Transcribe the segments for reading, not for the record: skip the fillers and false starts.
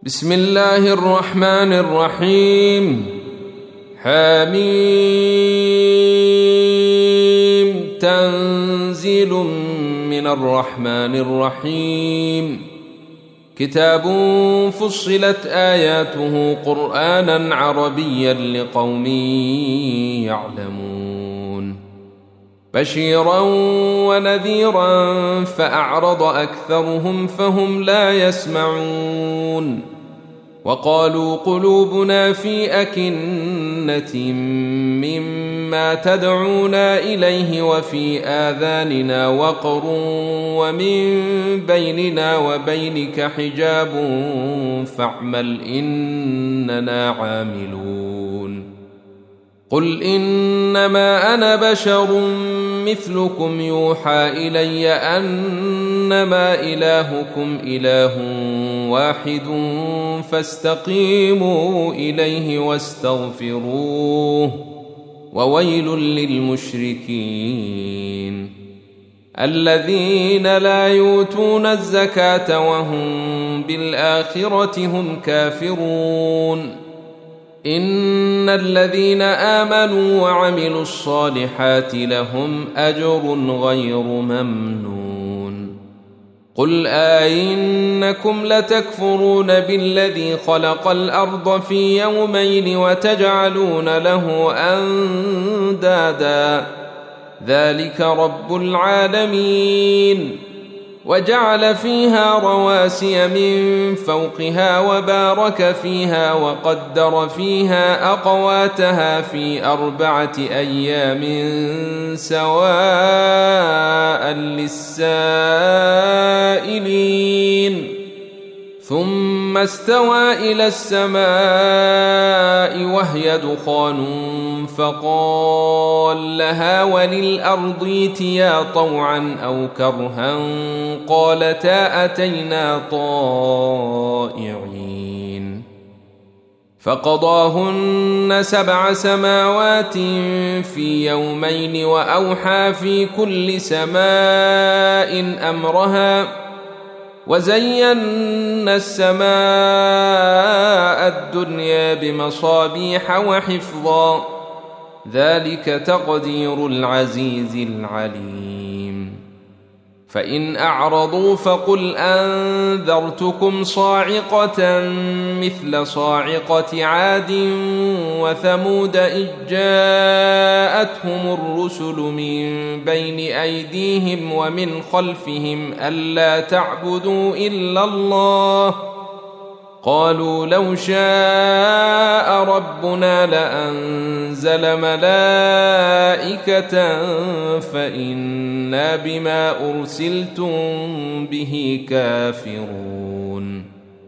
بسم الله الرحمن الرحيم. حميم تنزيل من الرحمن الرحيم. كتاب فصلت آياته قرآنا عربيا لقوم يعلمون بشيرا ونذيرا فأعرض أكثرهم فهم لا يسمعون. وقالوا قلوبنا في أكنة مما تدعونا إليه وفي آذاننا وقر ومن بيننا وبينك حجاب فاعمل إننا عاملون. قل إنما أنا بشر مثلكم يوحى إلي أنما إلهكم إله واحد فاستقيموا إليه واستغفروه وويل للمشركين الذين لا يؤتون الزكاة وهم بالآخرة هم كافرون. إن الذين آمنوا وعملوا الصالحات لهم أجر غير ممنون. قل أئنكم لتكفرون بالذي خلق الأرض في يومين وتجعلون له أندادا ذلك رب العالمين. وجعل فيها رواسي من فوقها وبارك فيها وقدر فيها أقواتها في 4 أيام سواء للسائلين. ثم استوى إلى السماء وهي دخان فقال لها وللأرض ائتيا طوعا أو كرها قالتا أتينا طائعين. فقضاهن 7 سماوات في يومين وأوحى في كل سماء أمرها وزينا السماء الدنيا بمصابيح وحفظا ذلك تقدير العزيز العليم. فإن أعرضوا فقل أنذرتكم صاعقة مثل صاعقة عاد وثمود إذ جاءتهم الرسل من بين أيديهم ومن خلفهم ألا تعبدوا إلا الله قالوا لو شاء ربنا لأنزل ملائكة فإنا بما أرسلتم به كافرون.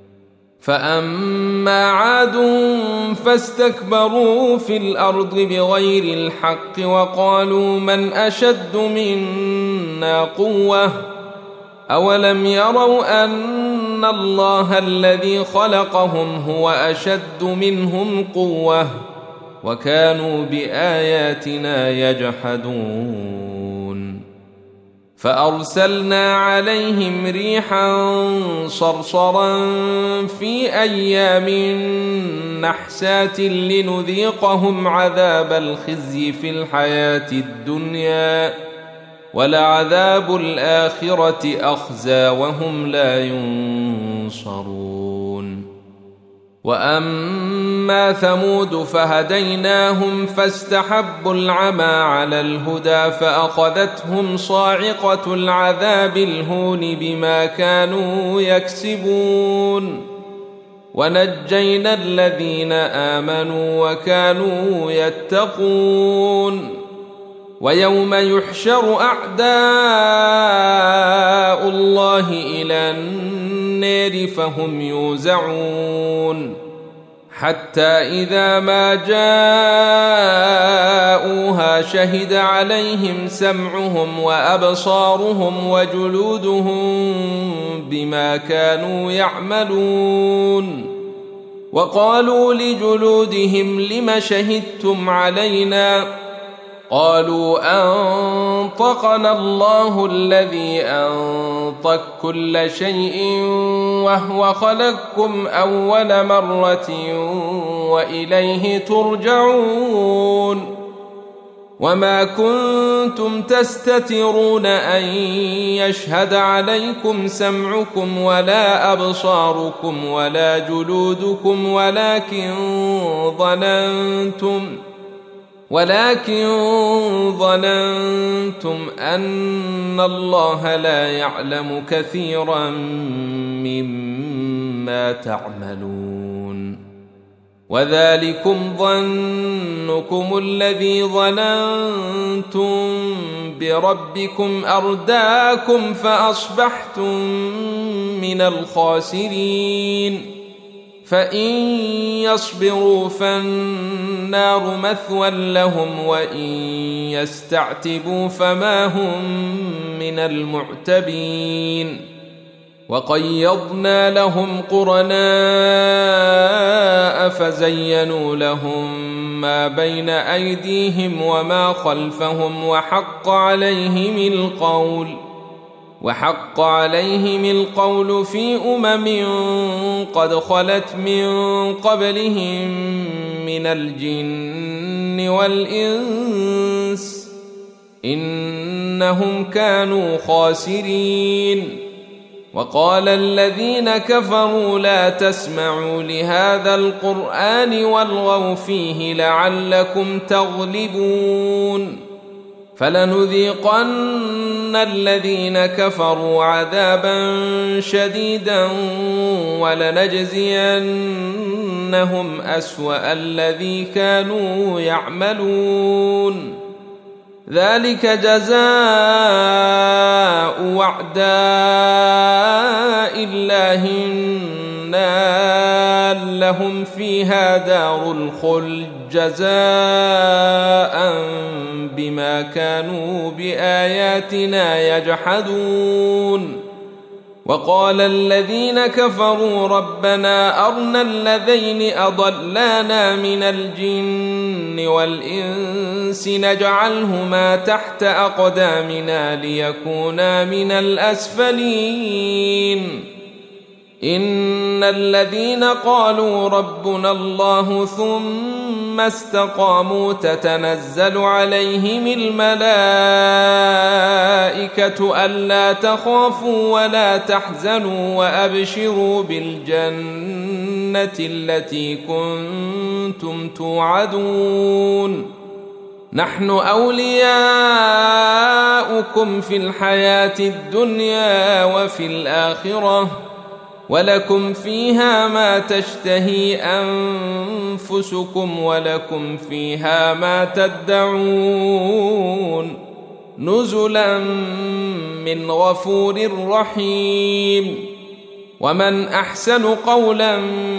فأما عاد فاستكبروا في الأرض بغير الحق وقالوا من أشد منا قوة أولم يروا أن الله الذي خلقهم هو أشد منهم قوة وكانوا بآياتنا يجحدون. فأرسلنا عليهم ريحا صرصرا في أيام نحسات لنذيقهم عذاب الخزي في الحياة الدنيا ولعذاب الآخرة أخزى وهم لا ينصرون. وأما ثمود فهديناهم فاستحبوا العمى على الهدى فأخذتهم صاعقة العذاب الهون بما كانوا يكسبون. ونجينا الذين آمنوا وكانوا يتقون. ويوم يحشر أعداء الله إلى النار فهم يوزعون حتى إذا ما جاءوها شهد عليهم سمعهم وأبصارهم وجلودهم بما كانوا يعملون. وقالوا لجلودهم لم شهدتم علينا قالوا أنطقنا الله الذي أنطق كل شيء وهو خلقكم أول مرة وإليه ترجعون وما كنتم تستترون أن يشهد عليكم سمعكم ولا أبصاركم ولا جلودكم ولكن ظننتم أن الله لا يعلم كثيرا مما تعملون وذلكم ظنكم الذي ظننتم بربكم أرداكم فأصبحتم من الخاسرين فإن يصبروا فالنار مثوى لهم وإن يستعتبوا فما هم من المعتبين وقيضنا لهم قرناء فزينوا لهم ما بين أيديهم وما خلفهم وحق عليهم القول في قد خلت من قبلهم من الجن والإنس إنهم كانوا خاسرين وقال الذين كفروا لا تسمعوا لهذا القرآن والغوا فيه لعلكم تغلبون فلنذيقن الذين كفروا عذابا شديدا ولنجزينهم أسوأ الذي كانوا يعملون ذلك جزاء أعداء الله النار لهم فيها دار الخلد جزاء بما كانوا بآياتنا يجحدون وقال الذين كفروا ربنا أرنا الذين أضلانا من الجن والإنس نجعلهما تحت أقدامنا ليكونا من الأسفلين إن الذين قالوا ربنا الله ثم استقاموا تتنزل عليهم الملائكة ألا تخافوا ولا تحزنوا وأبشروا بالجنة التي كنتم توعدون نحن أولياؤكم في الحياة الدنيا وفي الآخرة ولكم فيها ما تشتهي أنفسكم ولكم فيها ما تدعون نزلا من غفور رحيم ومن أحسن قولا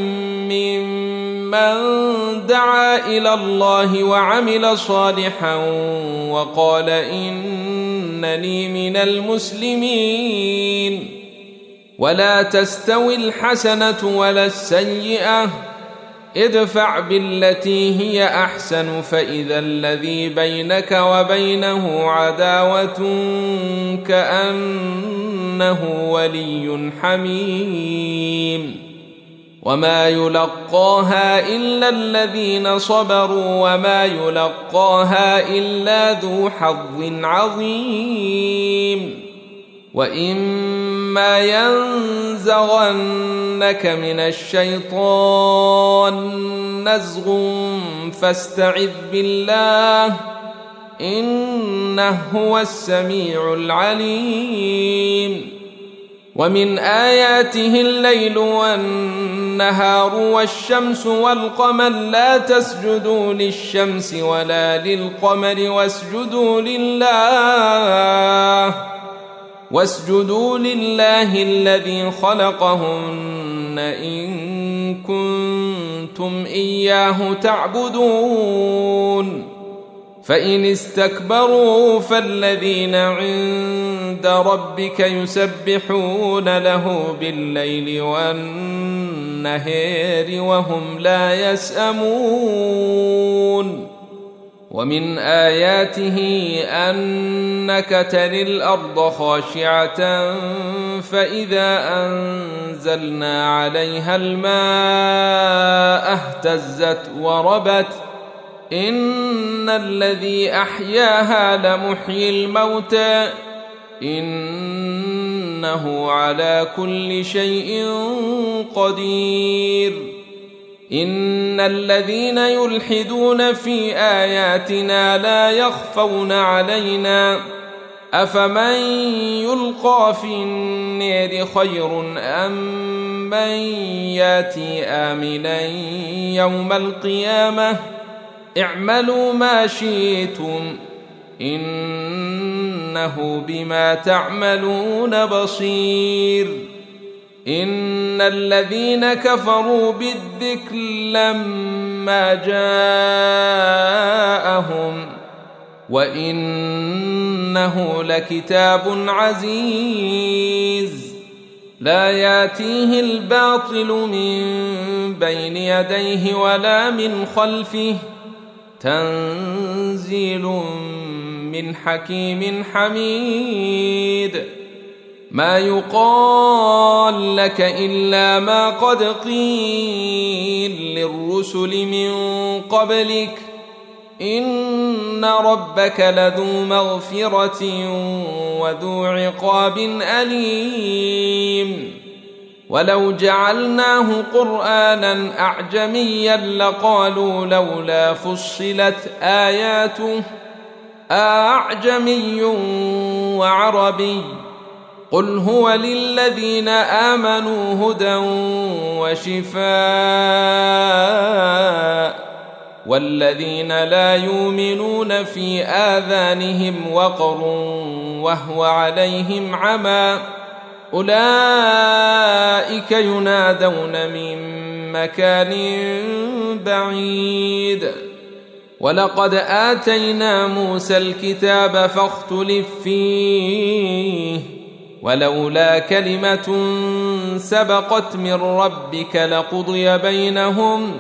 ممن دعا إلى الله وعمل صالحا وقال إنني من المسلمين ولا تستوي الحسنة ولا السيئة ادفع بالتي هي أحسن فإذا الذي بينك وبينه عداوة كأنه ولي حميم وما يلقاها إلا الذين صبروا وما يلقاها إلا ذو حظ عظيم وإما ينزغنك من الشيطان نزغ فاستعذ بالله إنه هو السميع العليم ومن آياته الليل والنهار والشمس والقمر لا تسجدوا للشمس ولا للقمر واسجدوا لله الذي خلقهن إن كنتم إياه تعبدون فإن استكبروا فالذين عند ربك يسبحون له بالليل والنهار وهم لا يسأمون ومن آياته أنك تري الأرض خاشعة فإذا أنزلنا عليها الماء اهتزت وربت إن الذي أحياها لمحيي الموتى إنه على كل شيء قدير إن الذين يلحدون في آياتنا لا يخفون علينا أفمن يلقى في النار خير أم من ياتي آمنا يوم القيامة اعملوا ما شئتم إنه بما تعملون بصير إن الذين كفروا بالذكر لما جاءهم وإنه لكتاب عزيز لا ياتيه الباطل من بين يديه ولا من خلفه تنزيل من حكيم حميد ما يقال لك إلا ما قد قيل للرسل من قبلك إن ربك لذو مغفرة وذو عقاب أليم ولو جعلناه قرآنا أعجميا لقالوا لولا فصلت آياته أعجمي وعربي قل هو للذين آمنوا هدى وشفاء والذين لا يؤمنون في آذانهم وقر وهو عليهم عمى أولئك ينادون من مكان بعيد ولقد آتينا موسى الكتاب فاختلف فيه ولولا كلمة سبقت من ربك لقضي بينهم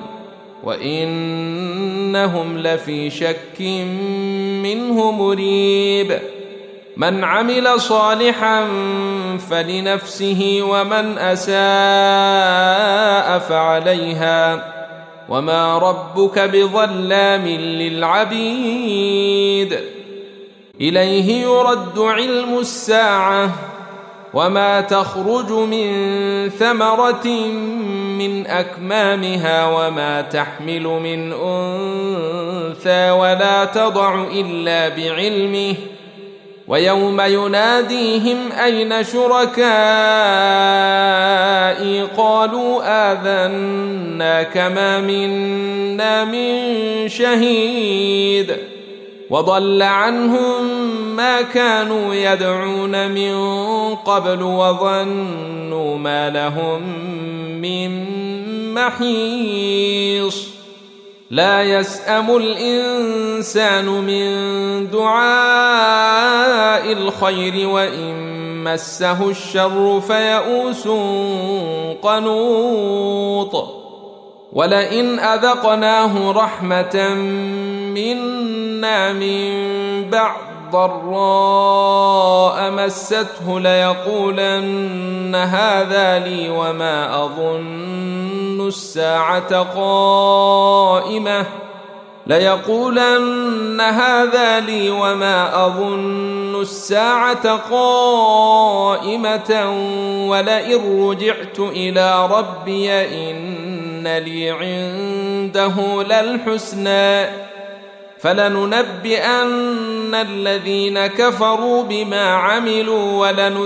وإنهم لفي شك منه مريب من عمل صالحا فلنفسه ومن أساء فعليها وما ربك بظلام للعبيد إليه يرد علم الساعة وما تخرج من ثمرة من أكمامها وما تحمل من أنثى ولا تضع إلا بعلمه ويوم يناديهم أين شركائي قالوا آذناك ما منا من شهيد وضل عنهم ما كانوا يدعون من قبل وظنوا ما لهم من محيص لا يسأم الإنسان من دعاء الخير وإن مسه الشر فيئوس قنوط ولئن أذقناه رحمة منا من بعد ضراء مسته ليقولن هذا لي وما أظن الساعة قائمة ولئن رجعت إلى ربي إن لي عنده للحسنى فلننبئن الذين كفروا بما عملوا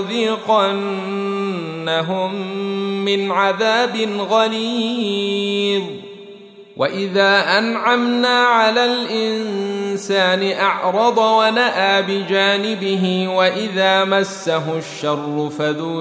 ولنذيقنهم من عذاب غليظ وإذا أنعمنا على الإنسان أعرض ونأى بجانبه وإذا مسه الشر فذو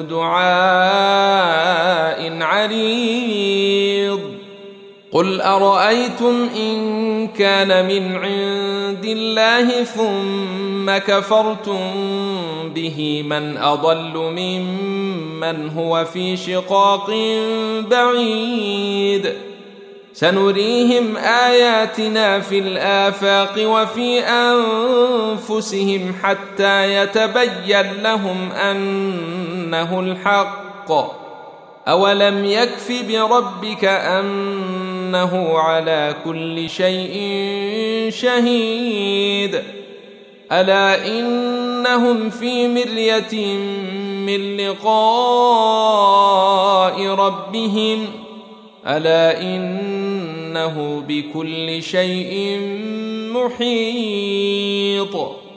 دعاء عريض قل أرأيتم إن كان من عند الله ثم كفرتم به من أضل ممن هو في شقاق بعيد سنريهم آياتنا في الآفاق وفي أنفسهم حتى يتبين لهم أنه الحق. أولم يكف بربك أنه على كل شيء شهيد. ألا إنهم في مرية من لقاء ربهم ألا إنه بكل شيء محيط.